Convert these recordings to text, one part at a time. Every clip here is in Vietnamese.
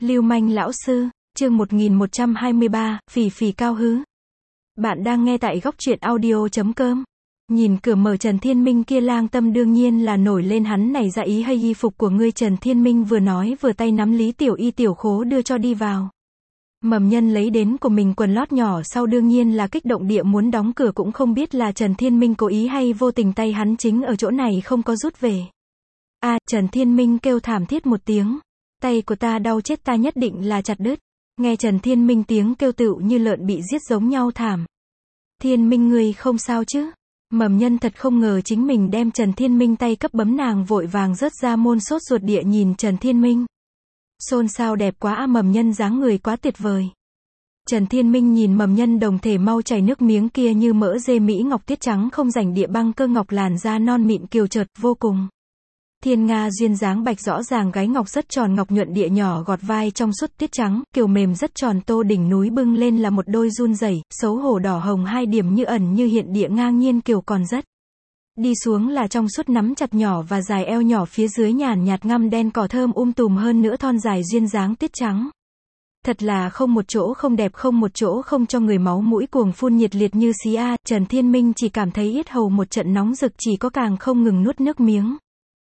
Lưu manh lão sư, chương 1123, phì phì cao hứ. Bạn đang nghe tại góc truyện audio.com. Nhìn cửa mở Trần Thiên Minh kia lang tâm đương nhiên là nổi lên hắn này ra ý hay y phục của ngươi. Trần Thiên Minh vừa nói vừa tay nắm Lý Tiểu Y tiểu khố đưa cho đi vào. Mầm nhân lấy đến của mình quần lót nhỏ sau đương nhiên là kích động địa muốn đóng cửa, cũng không biết là Trần Thiên Minh cố ý hay vô tình tay hắn chính ở chỗ này không có rút về. Trần Thiên Minh kêu thảm thiết một tiếng. Tay của ta đau chết, ta nhất định là chặt đứt. Nghe Trần Thiên Minh tiếng kêu tựu như lợn bị giết giống nhau thảm. Thiên Minh ngươi không sao chứ? Mầm nhân thật không ngờ chính mình đem Trần Thiên Minh tay cấp bấm, nàng vội vàng rớt ra môn sốt ruột địa nhìn Trần Thiên Minh. Xôn xao đẹp quá mầm nhân dáng người quá tuyệt vời. Trần Thiên Minh nhìn mầm nhân đồng thể mau chảy nước miếng kia như mỡ dê Mỹ ngọc tiết trắng không rảnh địa băng cơ ngọc, làn da non mịn kiều chợt vô cùng. Thiên nga duyên dáng bạch rõ ràng, gái ngọc rất tròn ngọc nhuận địa, nhỏ gọt vai trong suốt tiết trắng, kiều mềm rất tròn, tô đỉnh núi bưng lên là một đôi run rẩy, xấu hổ đỏ hồng hai điểm như ẩn như hiện địa, ngang nhiên kiều còn rất. Đi xuống là trong suốt nắm chặt nhỏ và dài eo nhỏ, phía dưới nhàn nhạt ngăm đen cỏ thơm tùm, hơn nữa thon dài duyên dáng tiết trắng. Thật là không một chỗ không đẹp, không một chỗ không cho người máu mũi cuồng phun nhiệt liệt như xí a. Trần Thiên Minh chỉ cảm thấy yết hầu một trận nóng rực, chỉ có càng không ngừng nuốt nước miếng.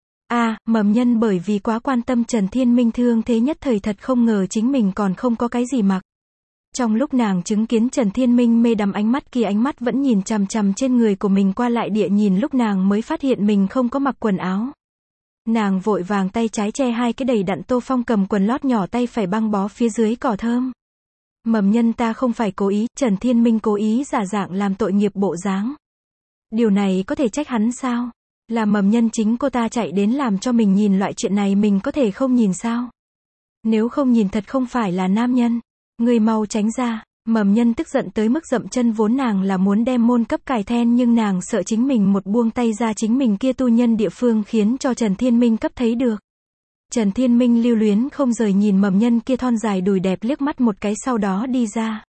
Mầm nhân bởi vì quá quan tâm Trần Thiên Minh thương thế nhất thời thật không ngờ chính mình còn không có cái gì mặc. Trong lúc nàng chứng kiến Trần Thiên Minh mê đắm ánh mắt kia, ánh mắt vẫn nhìn chằm chằm trên người của mình qua lại địa nhìn, lúc nàng mới phát hiện mình không có mặc quần áo. Nàng vội vàng tay trái che hai cái đầy đặn tô phong cầm quần lót nhỏ, tay phải băng bó phía dưới cỏ thơm. Mầm nhân ta không phải cố ý. Trần Thiên Minh cố ý giả dạng làm tội nghiệp bộ dáng. Điều này có thể trách hắn sao? Là mầm nhân chính cô ta chạy đến làm cho mình nhìn, loại chuyện này mình có thể không nhìn sao? Nếu không nhìn thật không phải là nam nhân. Người mau tránh ra. Mầm nhân tức giận tới mức dậm chân, vốn nàng là muốn đem môn cấp cài then, nhưng nàng sợ chính mình một buông tay ra chính mình kia tu nhân địa phương khiến cho Trần Thiên Minh cấp thấy được. Trần Thiên Minh lưu luyến không rời nhìn mầm nhân kia thon dài đùi đẹp liếc mắt một cái, sau đó đi ra.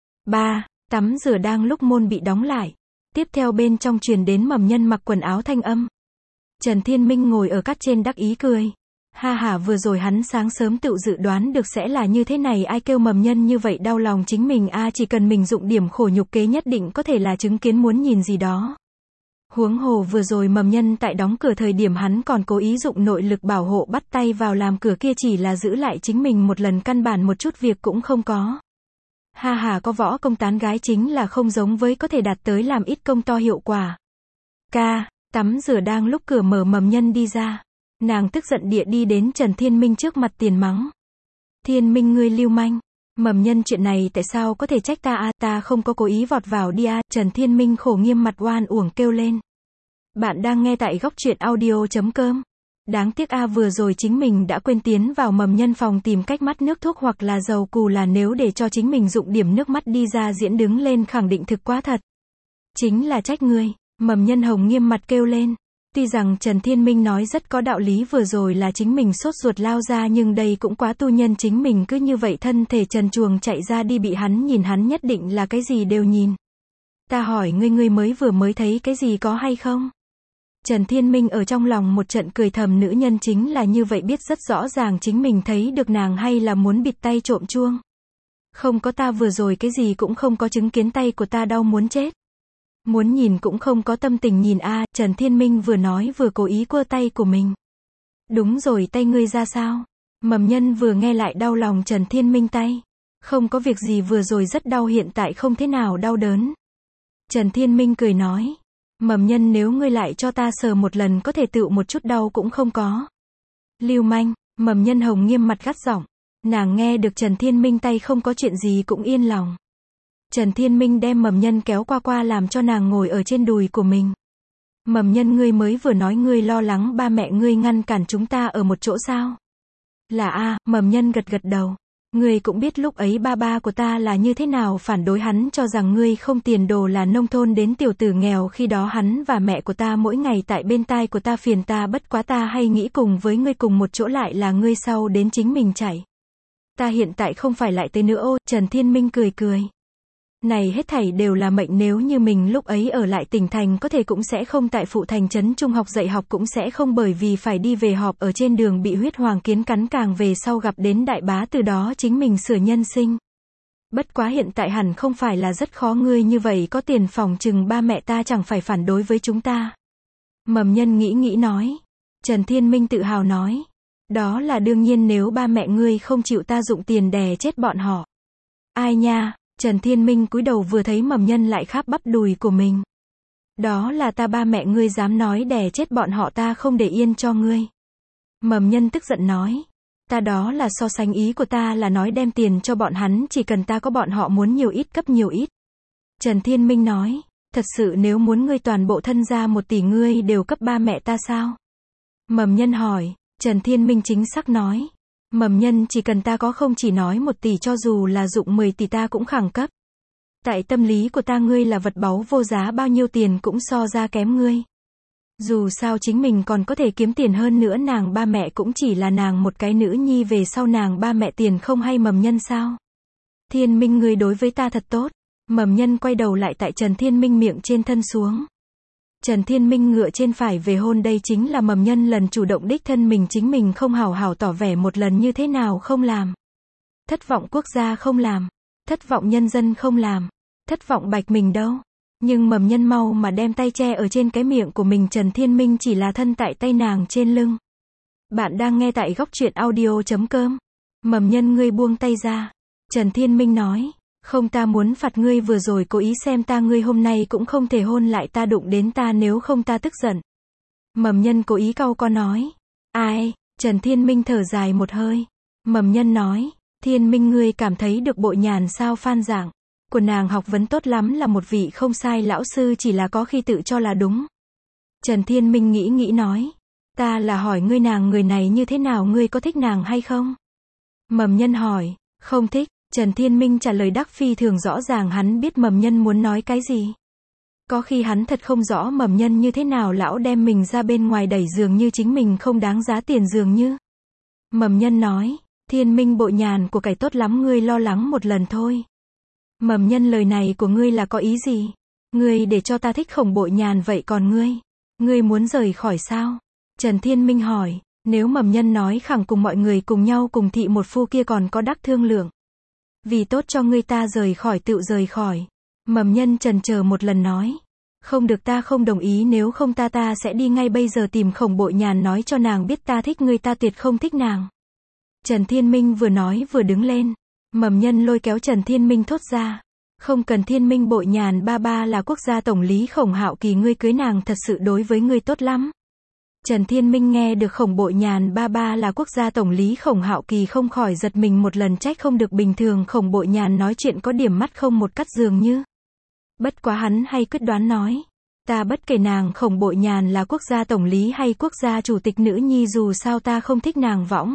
Tắm rửa đang lúc môn bị đóng lại. Tiếp theo bên trong truyền đến mầm nhân mặc quần áo thanh âm. Trần Thiên Minh ngồi ở cát trên đắc ý cười. Vừa rồi hắn sáng sớm tự dự đoán được sẽ là như thế này, ai kêu mầm nhân như vậy đau lòng chính mình chỉ cần mình dụng điểm khổ nhục kế nhất định có thể là chứng kiến muốn nhìn gì đó. Huống hồ vừa rồi mầm nhân tại đóng cửa thời điểm hắn còn cố ý dụng nội lực bảo hộ bắt tay vào làm cửa kia, chỉ là giữ lại chính mình một lần, căn bản một chút việc cũng không có. Có võ công tán gái chính là không giống với có thể đạt tới làm ít công to hiệu quả. Tắm rửa đang lúc cửa mở, mầm nhân đi ra. Nàng tức giận địa đi đến Trần Thiên Minh trước mặt tiền mắng. Thiên Minh ngươi lưu manh. Mầm nhân chuyện này tại sao có thể trách ta ta không có cố ý vọt vào đi Trần Thiên Minh khổ nghiêm mặt oan uổng kêu lên. Bạn đang nghe tại góc truyện audio.com. Đáng tiếc vừa rồi chính mình đã quên tiến vào mầm nhân phòng tìm cách mắt nước thuốc hoặc là dầu cù, là nếu để cho chính mình dụng điểm nước mắt đi ra diễn đứng lên khẳng định thực quá thật. Chính là trách ngươi. Mầm nhân hồng nghiêm mặt kêu lên. Tuy rằng Trần Thiên Minh nói rất có đạo lý, vừa rồi là chính mình sốt ruột lao ra, nhưng đây cũng quá tu nhân, chính mình cứ như vậy thân thể trần truồng chạy ra đi bị hắn nhìn, hắn nhất định là cái gì đều nhìn. Ta hỏi ngươi vừa mới thấy cái gì có hay không? Trần Thiên Minh ở trong lòng một trận cười thầm, nữ nhân chính là như vậy, biết rất rõ ràng chính mình thấy được nàng, hay là muốn bịt tay trộm chuông. Không có, ta vừa rồi cái gì cũng không có chứng kiến, tay của ta đau muốn chết. Muốn nhìn cũng không có tâm tình nhìn Trần Thiên Minh vừa nói vừa cố ý quơ tay của mình. Đúng rồi, tay ngươi ra sao? Mầm nhân vừa nghe lại đau lòng Trần Thiên Minh tay. Không có việc gì, vừa rồi rất đau, hiện tại không thế nào đau đớn. Trần Thiên Minh cười nói. Mầm nhân, nếu ngươi lại cho ta sờ một lần có thể tựu một chút đau cũng không có. Lưu manh. Mầm nhân hồng nghiêm mặt gắt giọng. Nàng nghe được Trần Thiên Minh tay không có chuyện gì cũng yên lòng. Trần Thiên Minh đem mầm nhân kéo qua làm cho nàng ngồi ở trên đùi của mình. Mầm nhân, ngươi mới vừa nói ngươi lo lắng ba mẹ ngươi ngăn cản chúng ta ở một chỗ sao? Là mầm nhân gật đầu. Ngươi cũng biết lúc ấy ba của ta là như thế nào phản đối hắn, cho rằng ngươi không tiền đồ, là nông thôn đến tiểu tử nghèo, khi đó hắn và mẹ của ta mỗi ngày tại bên tai của ta phiền ta, bất quá ta hay nghĩ cùng với ngươi cùng một chỗ, lại là ngươi sau đến chính mình chạy. Ta hiện tại không phải lại tới nữa Trần Thiên Minh cười. Này hết thảy đều là mệnh, nếu như mình lúc ấy ở lại tỉnh thành có thể cũng sẽ không tại phụ thành trấn trung học dạy học, cũng sẽ không bởi vì phải đi về họp ở trên đường bị huyết hoàng kiến cắn càng về sau gặp đến đại bá, từ đó chính mình sửa nhân sinh. Bất quá hiện tại hẳn không phải là rất khó, ngươi như vậy có tiền phòng chừng ba mẹ ta chẳng phải phản đối với chúng ta. Mầm Nhân nghĩ nghĩ nói. Trần Thiên Minh tự hào nói. Đó là đương nhiên, nếu ba mẹ ngươi không chịu ta dụng tiền đè chết bọn họ. Ai nha, Trần Thiên Minh cúi đầu vừa thấy Mầm Nhân lại kháp bắp đùi của mình. Đó là ta, ba mẹ ngươi dám nói đè chết bọn họ ta không để yên cho ngươi. Mầm Nhân tức giận nói. Ta đó là so sánh, ý của ta là nói đem tiền cho bọn hắn, chỉ cần ta có bọn họ muốn nhiều ít cấp nhiều ít. Trần Thiên Minh nói. Thật sự nếu muốn ngươi toàn bộ thân gia 1 tỷ ngươi đều cấp ba mẹ ta sao? Mầm Nhân hỏi. Trần Thiên Minh chính xác nói. Mầm Nhân, chỉ cần ta có, không chỉ nói 1 tỷ, cho dù là dụng 10 tỷ ta cũng khẳng cấp. Tại tâm lý của ta ngươi là vật báu vô giá, bao nhiêu tiền cũng so ra kém ngươi. Dù sao chính mình còn có thể kiếm tiền hơn nữa, nàng ba mẹ cũng chỉ là nàng một cái nữ nhi, về sau nàng ba mẹ tiền không hay Mầm Nhân sao? Thiên Minh, ngươi đối với ta thật tốt. Mầm Nhân quay đầu lại tại Trần Thiên Minh miệng trên thân xuống. Trần Thiên Minh ngựa trên phải về hôn, đây chính là Mầm Nhân lần chủ động đích thân mình, chính mình không hảo hảo tỏ vẻ một lần như thế nào không làm. Thất vọng quốc gia không làm. Thất vọng nhân dân không làm. Thất vọng Bạch mình đâu. Nhưng Mầm Nhân mau mà đem tay che ở trên cái miệng của mình, Trần Thiên Minh chỉ là thân tại tay nàng trên lưng. Bạn đang nghe tại góc truyện audio.com. Mầm Nhân, ngươi buông tay ra. Trần Thiên Minh nói. Không, ta muốn phạt ngươi, vừa rồi cố ý xem ta, ngươi hôm nay cũng không thể hôn lại ta, đụng đến ta nếu không ta tức giận. Mầm Nhân cố ý cau có nói. Ai? Trần Thiên Minh thở dài một hơi. Mầm Nhân nói. Thiên Minh, ngươi cảm thấy được Bội Nhàn sao? Phan giảng của nàng học vấn tốt lắm, là một vị không sai lão sư, chỉ là có khi tự cho là đúng. Trần Thiên Minh nghĩ nghĩ nói. Ta là hỏi ngươi nàng người này như thế nào, ngươi có thích nàng hay không? Mầm Nhân hỏi. Không thích. Trần Thiên Minh trả lời đắc phi thường rõ ràng, hắn biết Mầm Nhân muốn nói cái gì. Có khi hắn thật không rõ Mầm Nhân như thế nào lão đem mình ra bên ngoài đẩy, dường như chính mình không đáng giá tiền dường như. Mầm Nhân nói. Thiên Minh, Bội Nhàn của cải tốt lắm, ngươi lo lắng một lần thôi. Mầm Nhân, lời này của ngươi là có ý gì? Ngươi để cho ta thích Khổng Bội Nhàn, vậy còn ngươi muốn rời khỏi sao? Trần Thiên Minh hỏi. Nếu Mầm Nhân nói khẳng cùng mọi người cùng nhau cùng thị một phu kia còn có đắc thương lượng. Vì tốt cho ngươi ta rời khỏi tựu rời khỏi. Mầm Nhân chần chờ một lần nói. Không được, ta không đồng ý, nếu không ta sẽ đi ngay bây giờ tìm Khổng Bội Nhàn, nói cho nàng biết ta thích ngươi, ta tuyệt không thích nàng. Trần Thiên Minh vừa nói vừa đứng lên. Mầm Nhân lôi kéo Trần Thiên Minh thốt ra. Không cần, Thiên Minh, Bội Nhàn ba ba là quốc gia tổng lý Khổng Hạo Kỳ, ngươi cưới nàng thật sự đối với ngươi tốt lắm. Trần Thiên Minh nghe được Khổng Bội Nhàn ba ba là quốc gia tổng lý Khổng Hạo Kỳ không khỏi giật mình một lần, trách không được bình thường Khổng Bội Nhàn nói chuyện có điểm mắt không một cắt dường như. Bất quá hắn hay quyết đoán nói. Ta bất kể nàng Khổng Bội Nhàn là quốc gia tổng lý hay quốc gia chủ tịch nữ nhi, dù sao ta không thích nàng võng.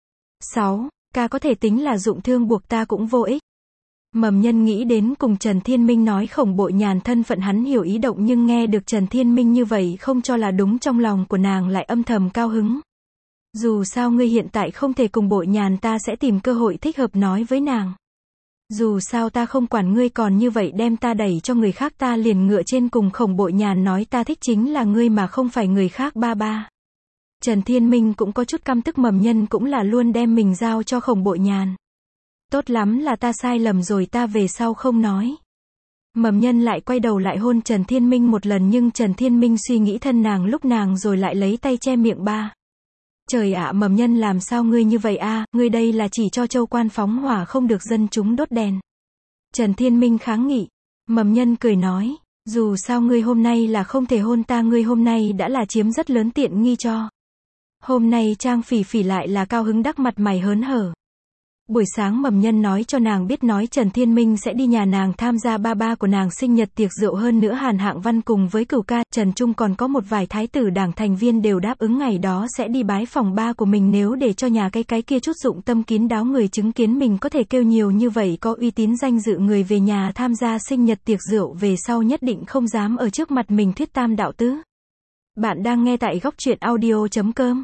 6. Ca có thể tính là dụng thương buộc ta cũng vô ích. Mầm Nhân nghĩ đến cùng Trần Thiên Minh nói Khổng Bội Nhàn thân phận, hắn hiểu ý động, nhưng nghe được Trần Thiên Minh như vậy không cho là đúng, trong lòng của nàng lại âm thầm cao hứng. Dù sao ngươi hiện tại không thể cùng Bội Nhàn, ta sẽ tìm cơ hội thích hợp nói với nàng. Dù sao ta không quản ngươi, còn như vậy đem ta đẩy cho người khác, ta liền ngựa trên cùng Khổng Bội Nhàn nói ta thích chính là ngươi mà không phải người khác ba ba. Trần Thiên Minh cũng có chút căm tức, Mầm Nhân cũng là luôn đem mình giao cho Khổng Bội Nhàn. Tốt lắm, là ta sai lầm rồi, ta về sau không nói. Mầm Nhân lại quay đầu lại hôn Trần Thiên Minh một lần, nhưng Trần Thiên Minh suy nghĩ thân nàng lúc nàng rồi lại lấy tay che miệng ba. Trời ạ, Mầm Nhân làm sao ngươi như vậy a? Ngươi đây là chỉ cho châu quan phóng hỏa không được dân chúng đốt đèn. Trần Thiên Minh kháng nghị. Mầm Nhân cười nói. Dù sao ngươi hôm nay là không thể hôn ta, ngươi hôm nay đã là chiếm rất lớn tiện nghi cho. Hôm nay Trang Phỉ Phỉ lại là cao hứng đắc mặt mày hớn hở. Buổi sáng Mầm Nhân nói cho nàng biết, nói Trần Thiên Minh sẽ đi nhà nàng tham gia ba ba của nàng sinh nhật tiệc rượu, hơn nữa Hàn Hạng Văn cùng với Cửu Ca, Trần Trung còn có một vài thái tử đảng thành viên đều đáp ứng ngày đó sẽ đi bái phòng ba của mình, nếu để cho nhà cái kia chút dụng tâm kín đáo người chứng kiến mình có thể kêu nhiều như vậy có uy tín danh dự người về nhà tham gia sinh nhật tiệc rượu, về sau nhất định không dám ở trước mặt mình thuyết tam đạo tứ. Bạn đang nghe tại góc truyện audio.com.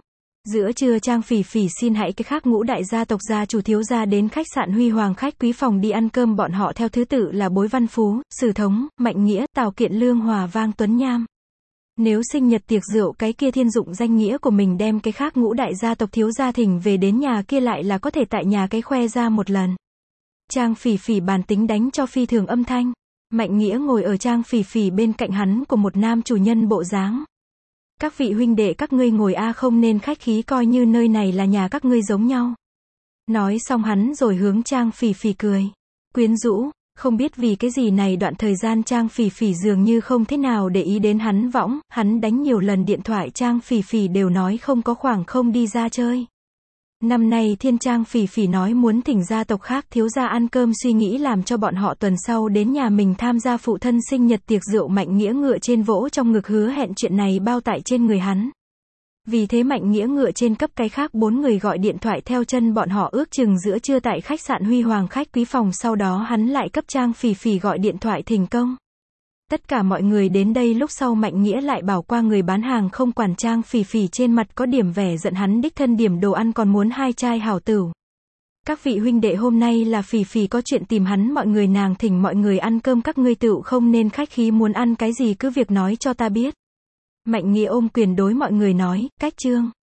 Giữa trưa Trang Phỉ Phỉ xin hãy cái khác ngũ đại gia tộc gia chủ thiếu gia đến khách sạn Huy Hoàng khách quý phòng đi ăn cơm, bọn họ theo thứ tự là Bối Văn Phú, Sử Thống, Mạnh Nghĩa, Tào Kiện Lương, Hòa Vang Tuấn Nham. Nếu sinh nhật tiệc rượu cái kia thiên dụng danh nghĩa của mình đem cái khác ngũ đại gia tộc thiếu gia thỉnh về đến nhà kia lại là có thể tại nhà cái khoe ra một lần. Trang Phỉ Phỉ bản tính đánh cho phi thường âm thanh. Mạnh Nghĩa ngồi ở Trang Phỉ Phỉ bên cạnh hắn của một nam chủ nhân bộ dáng. Các vị huynh đệ các ngươi ngồi a, không nên khách khí, coi như nơi này là nhà các ngươi giống nhau. Nói xong hắn rồi hướng Trang Phỉ Phỉ cười. Quyến rũ, không biết vì cái gì này đoạn thời gian Trang Phỉ Phỉ dường như không thế nào để ý đến hắn võng, hắn đánh nhiều lần điện thoại Trang Phỉ Phỉ đều nói không có khoảng không đi ra chơi. Năm nay thiên Trang Phỉ Phỉ nói muốn thỉnh gia tộc khác thiếu gia ăn cơm, suy nghĩ làm cho bọn họ tuần sau đến nhà mình tham gia phụ thân sinh nhật tiệc rượu. Mạnh Nghĩa ngựa trên vỗ trong ngực hứa hẹn chuyện này bao tại trên người hắn. Vì thế Mạnh Nghĩa ngựa trên cấp cái khác 4 người gọi điện thoại theo chân bọn họ ước chừng giữa trưa tại khách sạn Huy Hoàng khách quý phòng, sau đó hắn lại cấp Trang Phỉ Phỉ gọi điện thoại thỉnh công. Tất cả mọi người đến đây lúc sau Mạnh Nghĩa lại bảo qua người bán hàng không quản Trang Phỉ Phỉ trên mặt có điểm vẻ giận, hắn đích thân điểm đồ ăn còn muốn 2 chai hảo tửu. Các vị huynh đệ, hôm nay là Phỉ Phỉ có chuyện tìm hắn, mọi người nàng thỉnh mọi người ăn cơm, các ngươi tựu không nên khách khí, muốn ăn cái gì cứ việc nói cho ta biết. Mạnh Nghĩa ôm quyền đối mọi người nói, cách trương.